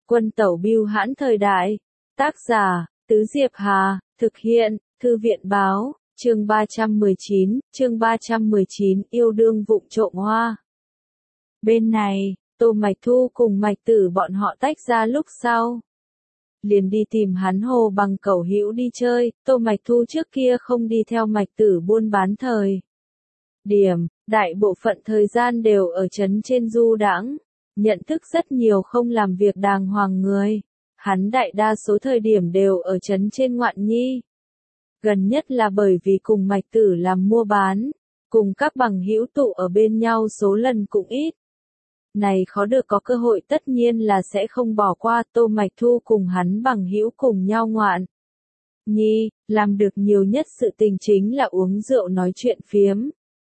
Quân tẩu bưu hãn thời đại. Tác giả, Tứ Diệp Hà, thực hiện, Thư viện báo, chương 319, yêu đương vụng trộm hoa. Bên này, Tô Mạch Thu cùng Mạch Tử bọn họ tách ra lúc sau. Liền đi tìm hắn Hồ Bằng Cẩu hữu đi chơi, Tô Mạch Thu trước kia không đi theo Mạch Tử buôn bán thời điểm, đại bộ phận thời gian đều ở trấn trên du đãng, nhận thức rất nhiều không làm việc đàng hoàng người. Hắn đại đa số thời điểm đều ở trấn trên ngoạn nhi. Gần nhất là bởi vì cùng Mạch Tử làm mua bán, cùng các bằng hữu tụ ở bên nhau số lần cũng ít. Này khó được có cơ hội tất nhiên là sẽ không bỏ qua. Tô Mạch Thu cùng hắn bằng hữu cùng nhau ngoạn nhi, làm được nhiều nhất sự tình chính là uống rượu nói chuyện phiếm.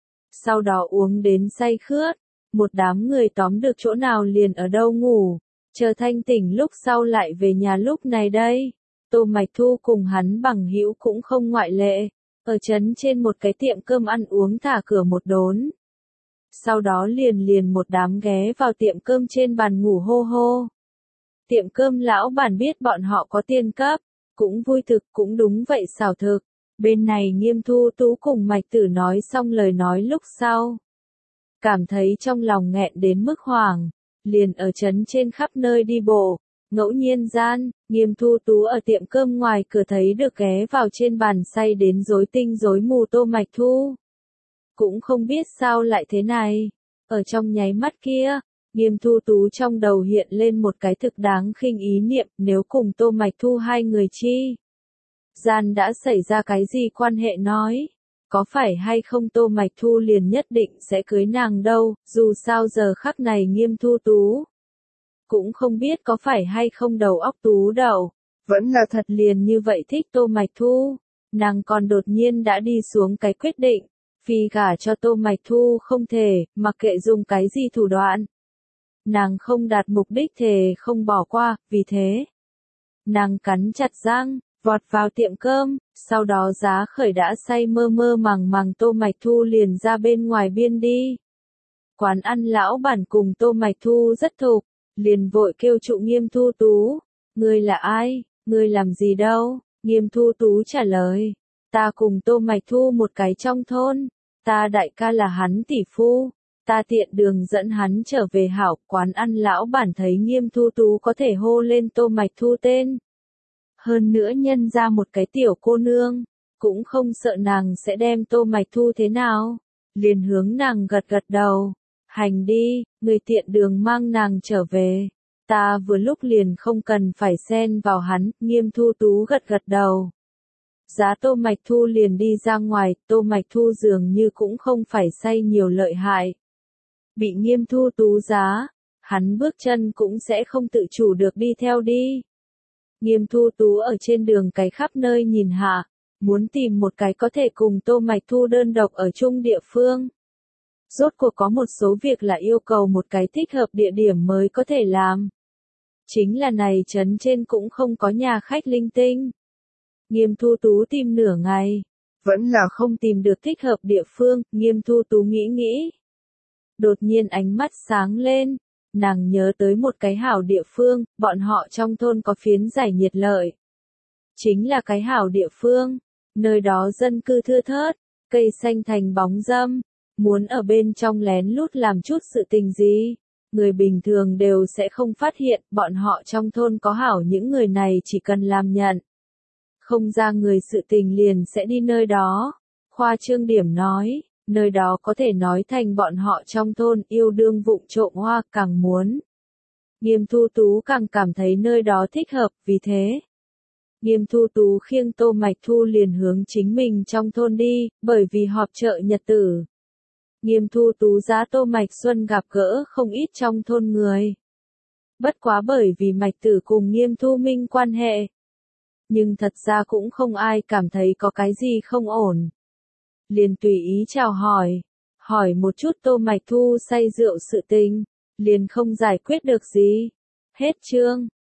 Sau đó uống đến say khướt, một đám người tóm được chỗ nào liền ở đâu ngủ, chờ thanh tỉnh lúc sau lại về nhà. Lúc này đây, Tô Mạch Thu cùng hắn bằng hữu cũng không ngoại lệ, ở trấn trên một cái tiệm cơm ăn uống thả cửa một đốn. Sau đó liền một đám ghé vào tiệm cơm trên bàn ngủ hô hô. Tiệm cơm lão bản biết bọn họ có tiền cấp, cũng vui thực, cũng đúng vậy xảo thực. Bên này Nghiêm Thu Tú cùng Mạch Tử nói xong lời nói lúc sau, cảm thấy trong lòng nghẹn đến mức hoảng, liền ở trấn trên khắp nơi đi bộ. Ngẫu nhiên gian, Nghiêm Thu Tú ở tiệm cơm ngoài cửa thấy được ghé vào trên bàn say đến rối tinh rối mù Tô Mạch Thu. Cũng không biết sao lại thế này. Ở trong nháy mắt kia, Nghiêm Thu Tú trong đầu hiện lên một cái thực đáng khinh ý niệm, nếu cùng Tô Mạch Thu hai người chi gian đã xảy ra cái gì quan hệ nói, có phải hay không Tô Mạch Thu liền nhất định sẽ cưới nàng đâu. Dù sao giờ khắc này Nghiêm Thu Tú cũng không biết có phải hay không đầu óc tú đầu, vẫn là thật liền như vậy thích Tô Mạch Thu. Nàng còn đột nhiên đã đi xuống cái quyết định, phi gả cho Tô Mạch Thu không thể, mặc kệ dùng cái gì thủ đoạn. Nàng không đạt mục đích thề không bỏ qua, vì thế, nàng cắn chặt răng, vọt vào tiệm cơm, sau đó giá khởi đã say mơ mơ màng màng Tô Mạch Thu liền ra bên ngoài biên đi. Quán ăn lão bản cùng Tô Mạch Thu rất thục, liền vội kêu trụ Nghiêm Thu Tú. Ngươi là ai, ngươi làm gì đâu? Nghiêm Thu Tú trả lời, ta cùng Tô Mạch Thu một cái trong thôn, ta đại ca là hắn tỷ phu, ta tiện đường dẫn hắn trở về hảo. Quán ăn lão bản thấy Nghiêm Thu Tú có thể hô lên Tô Mạch Thu tên, hơn nữa nhân ra một cái tiểu cô nương, cũng không sợ nàng sẽ đem Tô Mạch Thu thế nào, liền hướng nàng gật gật đầu. Hành đi, người tiện đường mang nàng trở về, ta vừa lúc liền không cần phải xen vào hắn. Nghiêm Thu Tú gật gật đầu. Giá Tô Mạch Thu liền đi ra ngoài. Tô Mạch Thu dường như cũng không phải say nhiều lợi hại, bị Nghiêm Thu Tú giá, hắn bước chân cũng sẽ không tự chủ được đi theo đi. Nghiêm Thu Tú ở trên đường cái khắp nơi nhìn hạ, muốn tìm một cái có thể cùng Tô Mạch Thu đơn độc ở chung địa phương. Rốt cuộc có một số việc là yêu cầu một cái thích hợp địa điểm mới có thể làm. Chính là này trấn trên cũng không có nhà khách linh tinh. Nghiêm Thu Tú tìm nửa ngày, vẫn là không tìm được thích hợp địa phương. Nghiêm Thu Tú nghĩ. Đột nhiên ánh mắt sáng lên, nàng nhớ tới một cái hảo địa phương, bọn họ trong thôn có phiến giải nhiệt lợi. Chính là cái hảo địa phương, nơi đó dân cư thưa thớt, cây xanh thành bóng râm. Muốn ở bên trong lén lút làm chút sự tình gì, người bình thường đều sẽ không phát hiện. Bọn họ trong thôn có hảo những người này chỉ cần làm nhận không ra người sự tình liền sẽ đi nơi đó. Khoa trương điểm nói, nơi đó có thể nói thành bọn họ trong thôn yêu đương vụng trộm hoa. Càng muốn, Nghiêm Thu Tú càng cảm thấy nơi đó thích hợp, vì thế Nghiêm Thu Tú khiêng Tô Mạch Thu liền hướng chính mình trong thôn đi. Bởi vì họp chợ nhật tử, Nghiêm Thu Tú giá Tô Mạch Xuân gặp gỡ không ít trong thôn người. Bất quá bởi vì Mạch Tử cùng Nghiêm Thu Minh quan hệ, nhưng thật ra cũng không ai cảm thấy có cái gì không ổn. Liền tùy ý chào hỏi một chút Tô Mạch Thu say rượu sự tình, liền không giải quyết được gì. Hết chương.